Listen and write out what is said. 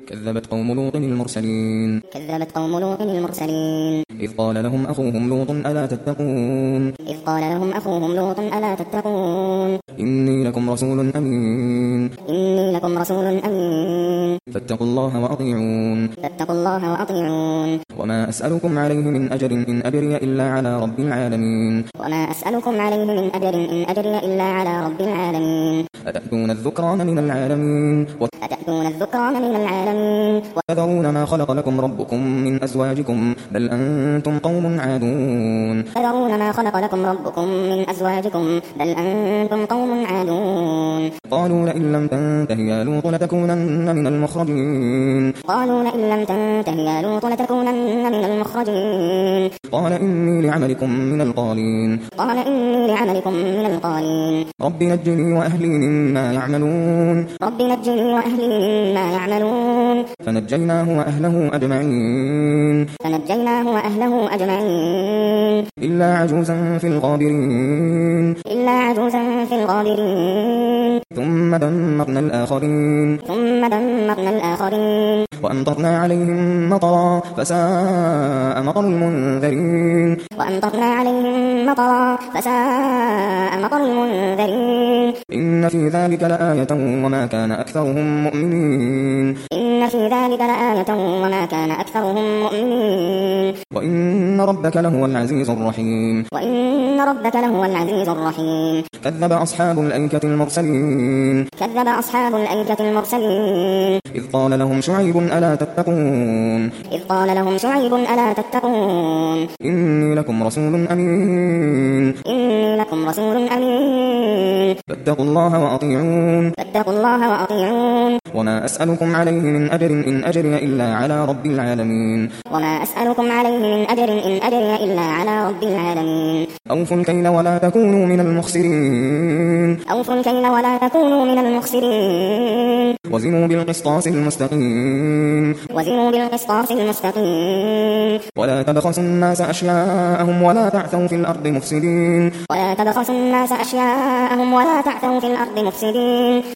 كذبت قوم لوط المرسلين كذبت قوم لوط المرسلين إذ قال لهم أخوهم لوط ألا تتقون إذ قال لهم أخوهم لوط ألا تتقون إني لكم رسول أمين إني لكم رسول أمين فاتقوا الله وأطيعون فاتقوا الله وأطيعون وما أسألكم عليه من أجر إن أجري إلا على رب العالمين وما أسألكم عليه من أجر إن أجري إلا على رب العالمين أتأتون الذكران من العالمين أتأتون الذكران من العالمين وتذرون ما خلق لكم ربكم من أزواجكم بل أنتم قوم عادون تذرون ما خلق لكم ربكم من أزواجكم بل أنتم قوم عادون قالوا لئن لم تنته يا لوط لتكونن من المخرجين قالوا لئن لم تنته يا لوط لتكونن من المخرجين قال إني لعملكم من القالين قال إني لعملكم من القالين رب نجني وأهلي مما يعملون رب نجني وأهلي مما يعملون فنجيناه وأهله أجمعين فنجيناه وأهله أجمعين إلا عجوزا في الغابرين إلا عجوزا في الغابرين ثم دمرنا الآخرين ثم دمرنا الآخرين وأمطرنا عليهم مطرا فساء مطر المنذرين وأمطرنا عليهم مطرا فساء مطر المنذرين إن في ذلك لآية وما كان أكثرهم مؤمنين إن في ذلك لآية وما كان أكثرهم مؤمنين وإن ربك لهو العزيز الرحيم وإن ربك لهو العزيز الرحيم كذب أصحاب الأيكة المرسلين كذب أصحاب الأيكة المرسلين إذ قال لهم شعيب ألا تتقون إذ قال لهم شعيب ألا تتقون إني لكم رسول أمين إني لكم رسول أمين فاتقوا الله وأطيعون فاتقوا الله وأطيعون وما أسألكم عليه من أجر إن أجري إلا على رب العالمين وما أسألكم عليه من أجر إن أجري إلا على رب العالمين أوفوا الكيل ولا تكونوا من المخسرين أوفوا الكيل ولا تكونوا من المخسرين وزنوا بالقسطاس المستقيم وزنوا بالقسطاس المستقيم ولا تبخسوا الناس أشياءهم ولا تعثوا في الأرض مفسدين ولا تبخسوا الناس أشياءهم ولا تعثوا في الأرض مفسدين